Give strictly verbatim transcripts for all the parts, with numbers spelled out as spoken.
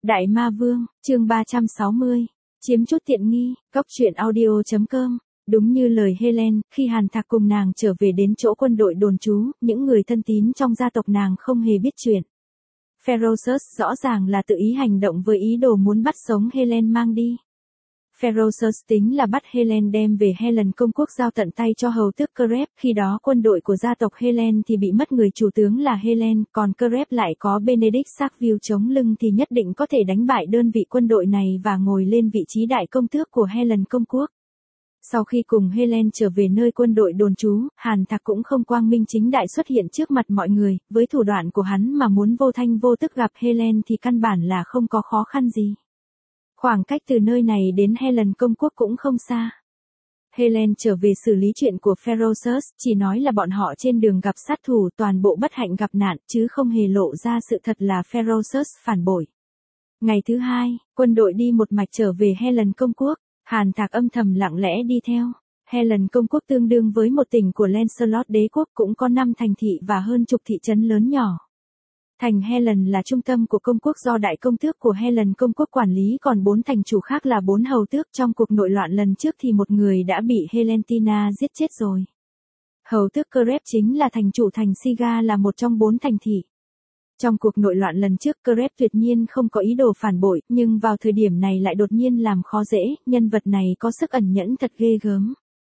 Đại Ma Vương, chương ba trăm sáu mươi. Chiếm chút tiện nghi, Cóc truyện audio chấm com. Đúng như lời Helen, khi Hàn Thạc cùng nàng trở về đến chỗ quân đội đồn trú, những người thân tín trong gia tộc nàng không hề biết chuyện. Ferocious rõ ràng là tự ý hành động với ý đồ muốn bắt sống Helen mang đi. Ferocious tính là bắt Helen đem về Helen công quốc giao tận tay cho hầu tước Crep, khi đó quân đội của gia tộc Helen thì bị mất người chủ tướng là Helen, còn Crep lại có Benedict Sackville chống lưng thì nhất định có thể đánh bại đơn vị quân đội này và ngồi lên vị trí đại công tước của Helen công quốc. Sau khi cùng Helen trở về nơi quân đội đồn trú, Hàn Thạc cũng không quang minh chính đại xuất hiện trước mặt mọi người, với thủ đoạn của hắn mà muốn vô thanh vô tức gặp Helen thì căn bản là không có khó khăn gì. Khoảng cách từ nơi này đến Helen công quốc cũng không xa. Helen trở về xử lý chuyện của Ferocious, chỉ nói là bọn họ trên đường gặp sát thủ, toàn bộ bất hạnh gặp nạn, chứ không hề lộ ra sự thật là Ferocious phản bội. Ngày thứ hai, quân đội đi một mạch trở về Helen công quốc, Hàn Thạc âm thầm lặng lẽ đi theo. Helen công quốc tương đương với một tỉnh của Lancelot đế quốc, cũng có năm thành thị và hơn chục thị trấn lớn nhỏ. Thành Helen là trung tâm của công quốc do đại công tước của Helen công quốc quản lý, còn bốn thành chủ khác là bốn hầu tước. Trong cuộc nội loạn lần trước thì một người đã bị Helentina giết chết rồi. Hầu tước Crep chính là thành chủ thành Siga, là một trong bốn thành thị. Trong cuộc nội loạn lần trước, Crep tuyệt nhiên không có ý đồ phản bội, nhưng vào thời điểm này lại đột nhiên làm khó dễ, nhân vật này có sức ẩn nhẫn thật ghê gớm.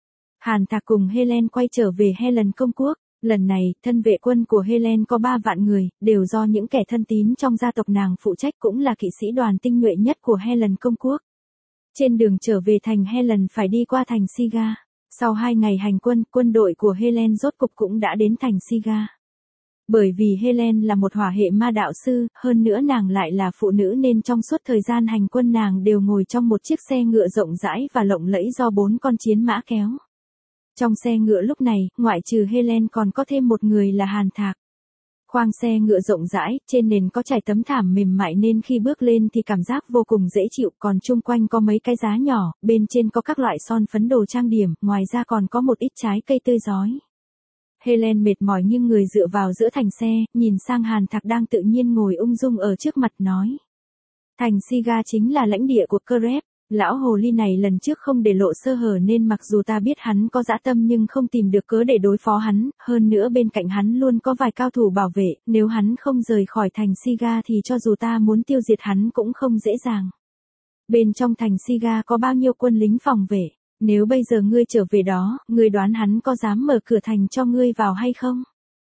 Hàn Thạc cùng Helen quay trở về Helen công quốc. Lần này, thân vệ quân của Helen có ba vạn người, đều do những kẻ thân tín trong gia tộc nàng phụ trách, cũng là kỵ sĩ đoàn tinh nhuệ nhất của Helen công quốc. Trên đường trở về thành Helen phải đi qua thành Siga. Sau hai ngày hành quân, quân đội của Helen rốt cục cũng đã đến thành Siga. Bởi vì Helen là một hỏa hệ ma đạo sư, hơn nữa nàng lại là phụ nữ nên trong suốt thời gian hành quân nàng đều ngồi trong một chiếc xe ngựa rộng rãi và lộng lẫy do bốn con chiến mã kéo. Trong xe ngựa lúc này, ngoại trừ Helen còn có thêm một người là Hàn Thạc. Khoang xe ngựa rộng rãi, trên nền có trải tấm thảm mềm mại nên khi bước lên thì cảm giác vô cùng dễ chịu, còn chung quanh có mấy cái giá nhỏ, bên trên có các loại son phấn đồ trang điểm, ngoài ra còn có một ít trái cây tươi rói. Helen mệt mỏi nghiêng người dựa vào giữa thành xe, nhìn sang Hàn Thạc đang tự nhiên ngồi ung dung ở trước mặt nói. Thành Siga chính là lãnh địa của Crep. Lão hồ ly này lần trước không để lộ sơ hở nên mặc dù ta biết hắn có dã tâm nhưng không tìm được cớ để đối phó hắn, hơn nữa bên cạnh hắn luôn có vài cao thủ bảo vệ, nếu hắn không rời khỏi thành Siga thì cho dù ta muốn tiêu diệt hắn cũng không dễ dàng. Bên trong thành Siga có bao nhiêu quân lính phòng vệ, nếu bây giờ ngươi trở về đó, ngươi đoán hắn có dám mở cửa thành cho ngươi vào hay không?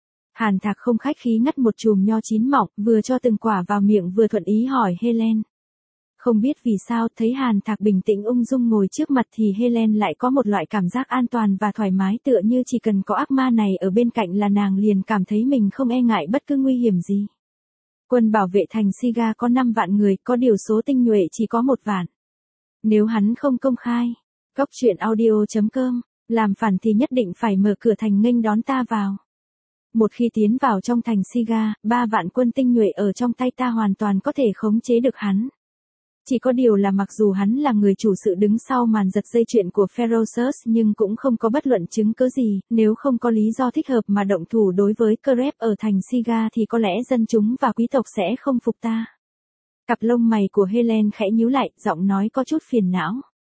Hàn Thạc không khách khí ngắt một chùm nho chín mọng, vừa cho từng quả vào miệng vừa thuận ý hỏi Helen. Không biết vì sao, thấy Hàn Thạc bình tĩnh ung dung ngồi trước mặt thì Helen lại có một loại cảm giác an toàn và thoải mái, tựa như chỉ cần có ác ma này ở bên cạnh là nàng liền cảm thấy mình không e ngại bất cứ nguy hiểm gì. Quân bảo vệ thành Siga có năm vạn người, có điều số tinh nhuệ chỉ có một vạn. Nếu hắn không công khai, Cóc truyện audio chấm com, làm phản thì nhất định phải mở cửa thành nghênh đón ta vào. Một khi tiến vào trong thành Siga, ba vạn quân tinh nhuệ ở trong tay ta hoàn toàn có thể khống chế được hắn. Chỉ có điều là mặc dù hắn là người chủ sự đứng sau màn giật dây chuyện của Ferocious nhưng cũng không có bất luận chứng cứ gì, nếu không có lý do thích hợp mà động thủ đối với Crep ở thành Siga thì có lẽ dân chúng và quý tộc sẽ không phục ta. Cặp lông mày của Helen khẽ nhíu lại, giọng nói có chút phiền não.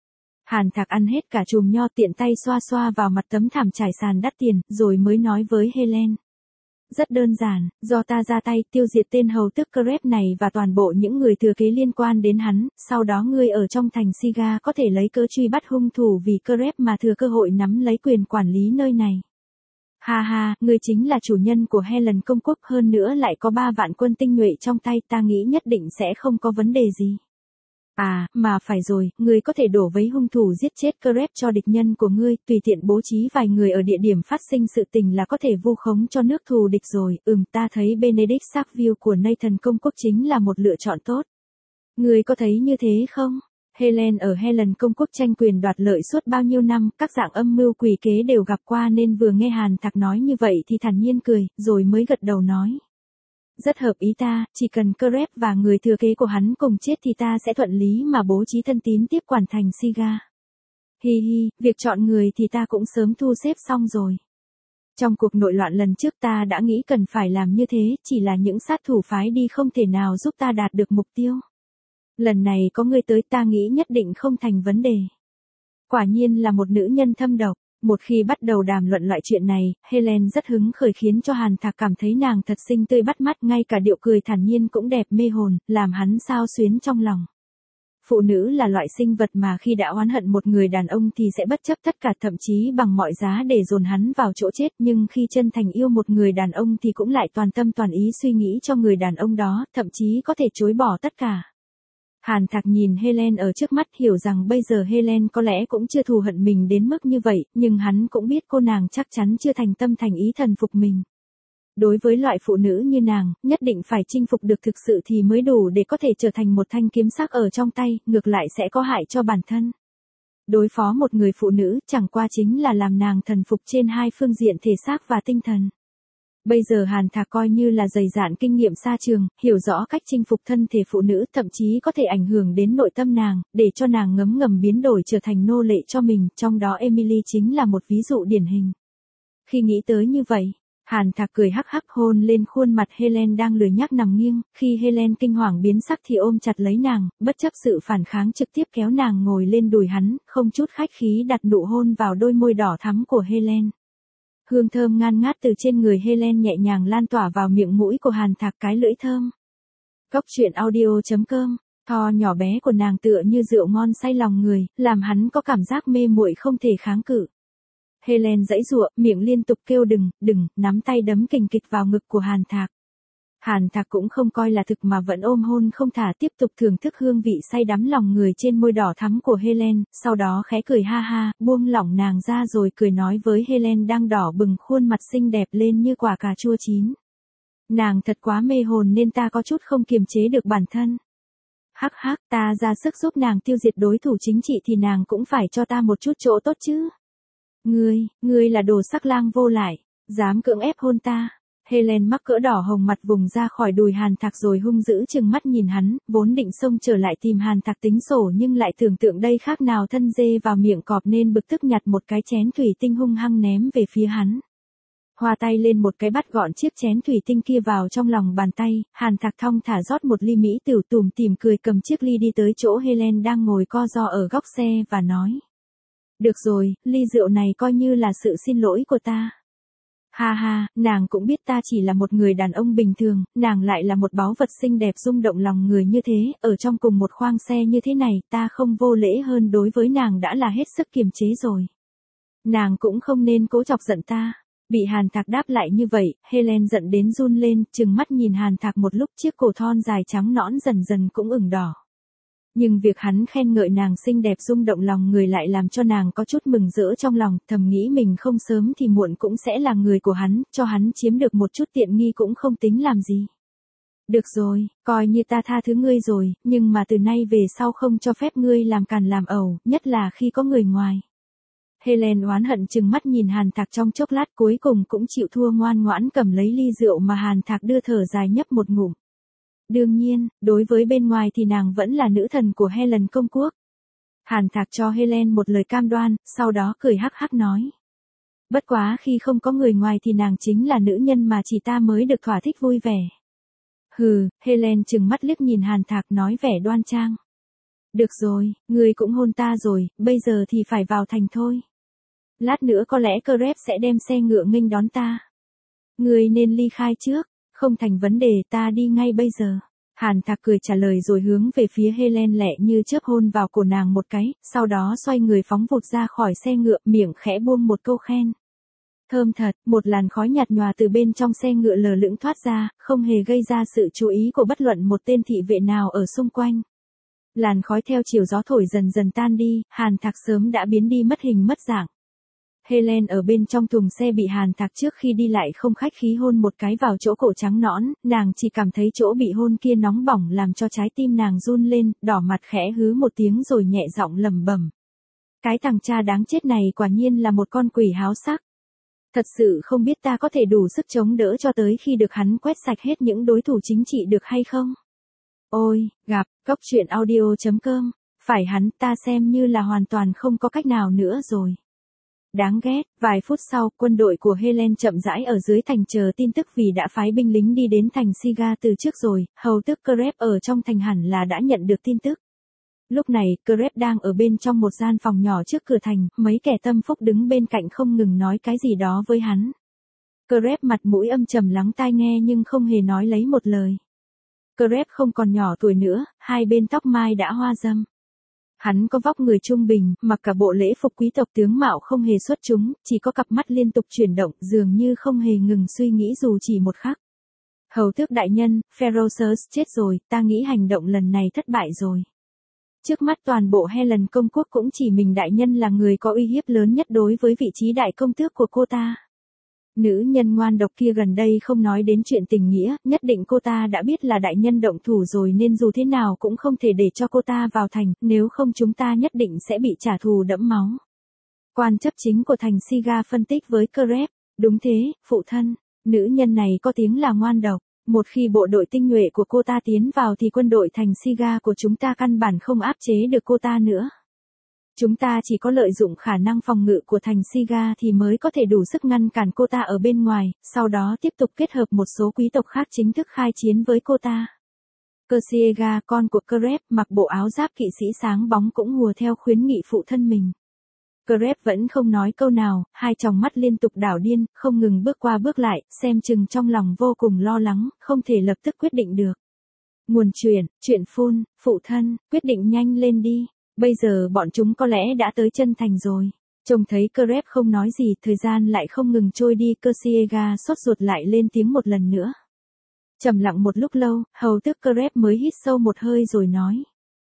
Hàn Thạc ăn hết cả chùm nho, tiện tay xoa xoa vào mặt tấm thảm trải sàn đắt tiền, rồi mới nói với Helen. Rất đơn giản, do ta ra tay tiêu diệt tên hầu tước Crep này và toàn bộ những người thừa kế liên quan đến hắn, sau đó ngươi ở trong thành Siga có thể lấy cớ truy bắt hung thủ vì Crep mà thừa cơ hội nắm lấy quyền quản lý nơi này. Ha ha, ngươi chính là chủ nhân của Helen công quốc, hơn nữa lại có ba vạn quân tinh nhuệ trong tay, ta nghĩ nhất định sẽ không có vấn đề gì. À, mà phải rồi, ngươi có thể đổ vấy hung thủ giết chết Crep cho địch nhân của ngươi, tùy tiện bố trí vài người ở địa điểm phát sinh sự tình là có thể vu khống cho nước thù địch rồi. Ừm, ta thấy Benedict Sackville của Nathan công quốc chính là một lựa chọn tốt. Ngươi có thấy như thế không? Helen ở Helen công quốc tranh quyền đoạt lợi suốt bao nhiêu năm, các dạng âm mưu quỷ kế đều gặp qua nên vừa nghe Hàn Thạc nói như vậy thì thản nhiên cười, rồi mới gật đầu nói. Rất hợp ý ta, chỉ cần Crep và người thừa kế của hắn cùng chết thì ta sẽ thuận lý mà bố trí thân tín tiếp quản thành Siga. Hi hi, việc chọn người thì ta cũng sớm thu xếp xong rồi. Trong cuộc nội loạn lần trước ta đã nghĩ cần phải làm như thế, chỉ là những sát thủ phái đi không thể nào giúp ta đạt được mục tiêu. Lần này có ngươi tới ta nghĩ nhất định không thành vấn đề. Quả nhiên là một nữ nhân thâm độc. Một khi bắt đầu đàm luận loại chuyện này, Helen rất hứng khởi khiến cho Hàn Thạc cảm thấy nàng thật xinh tươi bắt mắt, ngay cả điệu cười thản nhiên cũng đẹp mê hồn, làm hắn xao xuyến trong lòng. Phụ nữ là loại sinh vật mà khi đã oán hận một người đàn ông thì sẽ bất chấp tất cả, thậm chí bằng mọi giá để dồn hắn vào chỗ chết, nhưng khi chân thành yêu một người đàn ông thì cũng lại toàn tâm toàn ý suy nghĩ cho người đàn ông đó, thậm chí có thể chối bỏ tất cả. Hàn Thạc nhìn Helen ở trước mắt, hiểu rằng bây giờ Helen có lẽ cũng chưa thù hận mình đến mức như vậy, nhưng hắn cũng biết cô nàng chắc chắn chưa thành tâm thành ý thần phục mình. Đối với loại phụ nữ như nàng, nhất định phải chinh phục được thực sự thì mới đủ để có thể trở thành một thanh kiếm sắc ở trong tay, ngược lại sẽ có hại cho bản thân. Đối phó một người phụ nữ chẳng qua chính là làm nàng thần phục trên hai phương diện thể xác và tinh thần. Bây giờ Hàn Thạc coi như là dày dạn kinh nghiệm xa trường, hiểu rõ cách chinh phục thân thể phụ nữ, thậm chí có thể ảnh hưởng đến nội tâm nàng, để cho nàng ngấm ngầm biến đổi trở thành nô lệ cho mình, trong đó Emily chính là một ví dụ điển hình. Khi nghĩ tới như vậy, Hàn Thạc cười hắc hắc hôn lên khuôn mặt Helen đang lười nhác nằm nghiêng, khi Helen kinh hoàng biến sắc thì ôm chặt lấy nàng, bất chấp sự phản kháng trực tiếp kéo nàng ngồi lên đùi hắn, không chút khách khí đặt nụ hôn vào đôi môi đỏ thắm của Helen. Hương thơm ngan ngát từ trên người Helen nhẹ nhàng lan tỏa vào miệng mũi của Hàn Thạc, cái lưỡi thơm. Cốc truyện audio chấm com, thò nhỏ bé của nàng tựa như rượu ngon say lòng người, làm hắn có cảm giác mê muội không thể kháng cự. Helen giãy giụa, miệng liên tục kêu đừng, đừng, nắm tay đấm kình kịch vào ngực của Hàn Thạc. Hàn Thạc cũng không coi là thực mà vẫn ôm hôn không thả, tiếp tục thưởng thức hương vị say đắm lòng người trên môi đỏ thắm của Helen, sau đó khẽ cười ha ha, buông lỏng nàng ra rồi cười nói với Helen đang đỏ bừng khuôn mặt xinh đẹp lên như quả cà chua chín. Nàng thật quá mê hồn nên ta có chút không kiềm chế được bản thân. Hắc hắc, ta ra sức giúp nàng tiêu diệt đối thủ chính trị thì nàng cũng phải cho ta một chút chỗ tốt chứ. Ngươi, ngươi là đồ sắc lang vô lại, dám cưỡng ép hôn ta. Helen mắc cỡ đỏ hồng mặt vùng ra khỏi đùi Hàn Thạc rồi hung dữ trừng mắt nhìn hắn, vốn định xông trở lại tìm Hàn Thạc tính sổ nhưng lại tưởng tượng đây khác nào thân dê vào miệng cọp nên bực tức nhặt một cái chén thủy tinh hung hăng ném về phía hắn. Hoa tay lên một cái bắt gọn chiếc chén thủy tinh kia vào trong lòng bàn tay, Hàn Thạc thong thả rót một ly mỹ tiểu tùm tìm cười cầm chiếc ly đi tới chỗ Helen đang ngồi co ro ở góc xe và nói. Được rồi, ly rượu này coi như là sự xin lỗi của ta. Ha ha, nàng cũng biết ta chỉ là một người đàn ông bình thường, nàng lại là một báu vật xinh đẹp rung động lòng người như thế, ở trong cùng một khoang xe như thế này, ta không vô lễ hơn đối với nàng đã là hết sức kiềm chế rồi. Nàng cũng không nên cố chọc giận ta. Bị Hàn Thạc đáp lại như vậy, Helen giận đến run lên, trừng mắt nhìn Hàn Thạc một lúc, chiếc cổ thon dài trắng nõn dần dần cũng ửng đỏ. Nhưng việc hắn khen ngợi nàng xinh đẹp rung động lòng người lại làm cho nàng có chút mừng rỡ trong lòng, thầm nghĩ mình không sớm thì muộn cũng sẽ là người của hắn, cho hắn chiếm được một chút tiện nghi cũng không tính làm gì. Được rồi, coi như ta tha thứ ngươi rồi, nhưng mà từ nay về sau không cho phép ngươi làm càn làm ẩu, nhất là khi có người ngoài. Helen oán hận trừng mắt nhìn Hàn Thạc trong chốc lát, cuối cùng cũng chịu thua, ngoan ngoãn cầm lấy ly rượu mà Hàn Thạc đưa, thở dài nhấp một ngụm. Đương nhiên, đối với bên ngoài thì nàng vẫn là nữ thần của Helen công quốc. Hàn Thạc cho Helen một lời cam đoan, sau đó cười hắc hắc nói. Bất quá khi không có người ngoài thì nàng chính là nữ nhân mà chỉ ta mới được thỏa thích vui vẻ. Hừ, Helen trừng mắt liếc nhìn Hàn Thạc nói vẻ đoan trang. Được rồi, ngươi cũng hôn ta rồi, bây giờ thì phải vào thành thôi. Lát nữa có lẽ Crep sẽ đem xe ngựa nghênh đón ta. Ngươi nên ly khai trước. Không thành vấn đề, ta đi ngay bây giờ. Hàn Thạc cười trả lời rồi hướng về phía Helen lẹ như chớp hôn vào cổ nàng một cái, sau đó xoay người phóng vụt ra khỏi xe ngựa, miệng khẽ buông một câu khen. Thơm thật, một làn khói nhạt nhòa từ bên trong xe ngựa lờ lững thoát ra, không hề gây ra sự chú ý của bất luận một tên thị vệ nào ở xung quanh. Làn khói theo chiều gió thổi dần dần tan đi, Hàn Thạc sớm đã biến đi mất hình mất dạng. Helen ở bên trong thùng xe bị Hàn Thạc trước khi đi lại không khách khí hôn một cái vào chỗ cổ trắng nõn, nàng chỉ cảm thấy chỗ bị hôn kia nóng bỏng làm cho trái tim nàng run lên, đỏ mặt khẽ hứ một tiếng rồi nhẹ giọng lẩm bẩm. Cái thằng cha đáng chết này quả nhiên là một con quỷ háo sắc. Thật sự không biết ta có thể đủ sức chống đỡ cho tới khi được hắn quét sạch hết những đối thủ chính trị được hay không? Ôi, gặp, cốc truyện audio chấm com, phải hắn ta xem như là hoàn toàn không có cách nào nữa rồi. Đáng ghét, vài phút sau, quân đội của Helen chậm rãi ở dưới thành chờ tin tức vì đã phái binh lính đi đến thành Siga từ trước rồi, hầu tước Crep ở trong thành hẳn là đã nhận được tin tức. Lúc này, Crep đang ở bên trong một gian phòng nhỏ trước cửa thành, mấy kẻ tâm phúc đứng bên cạnh không ngừng nói cái gì đó với hắn. Crep mặt mũi âm trầm lắng tai nghe nhưng không hề nói lấy một lời. Crep không còn nhỏ tuổi nữa, hai bên tóc mai đã hoa râm. Hắn có vóc người trung bình, mặc cả bộ lễ phục quý tộc tướng mạo không hề xuất chúng, chỉ có cặp mắt liên tục chuyển động, dường như không hề ngừng suy nghĩ dù chỉ một khắc. Hầu tước đại nhân, Ferocious chết rồi, ta nghĩ hành động lần này thất bại rồi. Trước mắt toàn bộ Helen công quốc cũng chỉ mình đại nhân là người có uy hiếp lớn nhất đối với vị trí đại công tước của cô ta. Nữ nhân ngoan độc kia gần đây không nói đến chuyện tình nghĩa, nhất định cô ta đã biết là đại nhân động thủ rồi nên dù thế nào cũng không thể để cho cô ta vào thành, nếu không chúng ta nhất định sẽ bị trả thù đẫm máu. Quan chấp chính của thành Siga phân tích với Crep, đúng thế, phụ thân, nữ nhân này có tiếng là ngoan độc, một khi bộ đội tinh nhuệ của cô ta tiến vào thì quân đội thành Siga của chúng ta căn bản không áp chế được cô ta nữa. Chúng ta chỉ có lợi dụng khả năng phòng ngự của thành Siga thì mới có thể đủ sức ngăn cản cô ta ở bên ngoài, sau đó tiếp tục kết hợp một số quý tộc khác chính thức khai chiến với cô ta. Kersiega, con của Crep, mặc bộ áo giáp kỵ sĩ sáng bóng cũng hùa theo khuyến nghị phụ thân mình. Crep vẫn không nói câu nào, hai tròng mắt liên tục đảo điên, không ngừng bước qua bước lại, xem chừng trong lòng vô cùng lo lắng, không thể lập tức quyết định được. Nguồn chuyện, chuyện phun, phụ thân, quyết định nhanh lên đi. Bây giờ bọn chúng có lẽ đã tới chân thành rồi. Trông thấy Crep không nói gì, thời gian lại không ngừng trôi đi, Kersiega sốt ruột lại lên tiếng một lần nữa. Trầm lặng một lúc lâu, hầu tước Crep mới hít sâu một hơi rồi nói.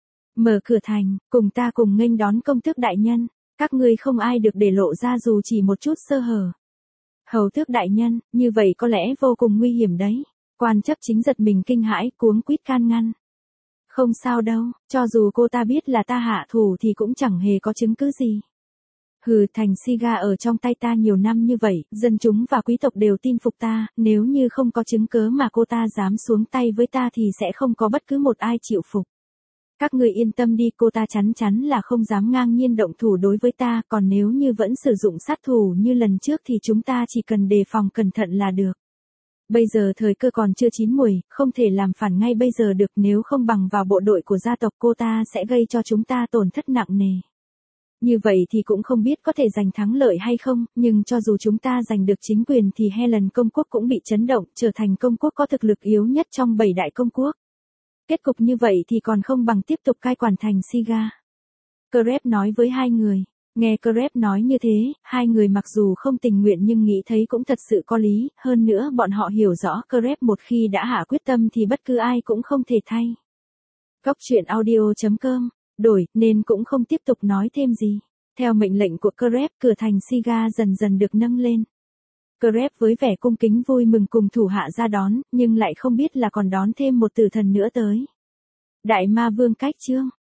Mở cửa thành, cùng ta cùng nghênh đón công tước đại nhân, các ngươi không ai được để lộ ra dù chỉ một chút sơ hở. Hầu tước đại nhân, như vậy có lẽ vô cùng nguy hiểm đấy. Quan chấp chính giật mình kinh hãi, cuống quýt can ngăn. Không sao đâu, cho dù cô ta biết là ta hạ thủ thì cũng chẳng hề có chứng cứ gì. Hừ, thành Siga ở trong tay ta nhiều năm như vậy, dân chúng và quý tộc đều tin phục ta, nếu như không có chứng cớ mà cô ta dám xuống tay với ta thì sẽ không có bất cứ một ai chịu phục. Các người yên tâm đi, cô ta chắn chắn là không dám ngang nhiên động thủ đối với ta, còn nếu như vẫn sử dụng sát thủ như lần trước thì chúng ta chỉ cần đề phòng cẩn thận là được. Bây giờ thời cơ còn chưa chín muồi, không thể làm phản ngay bây giờ được, nếu không bằng vào bộ đội của gia tộc cô ta sẽ gây cho chúng ta tổn thất nặng nề. Như vậy thì cũng không biết có thể giành thắng lợi hay không, nhưng cho dù chúng ta giành được chính quyền thì Helen công quốc cũng bị chấn động, trở thành công quốc có thực lực yếu nhất trong bảy đại công quốc. Kết cục như vậy thì còn không bằng tiếp tục cai quản thành Siga. Crep nói với hai người. Nghe Crep nói như thế, hai người mặc dù không tình nguyện nhưng nghĩ thấy cũng thật sự có lý, hơn nữa bọn họ hiểu rõ Crep một khi đã hạ quyết tâm thì bất cứ ai cũng không thể thay. Góc truyện audio chấm com, đổi, nên cũng không tiếp tục nói thêm gì. Theo mệnh lệnh của Crep, cửa thành Siga dần dần được nâng lên. Crep với vẻ cung kính vui mừng cùng thủ hạ ra đón, nhưng lại không biết là còn đón thêm một tử thần nữa tới. Đại ma vương cách chương.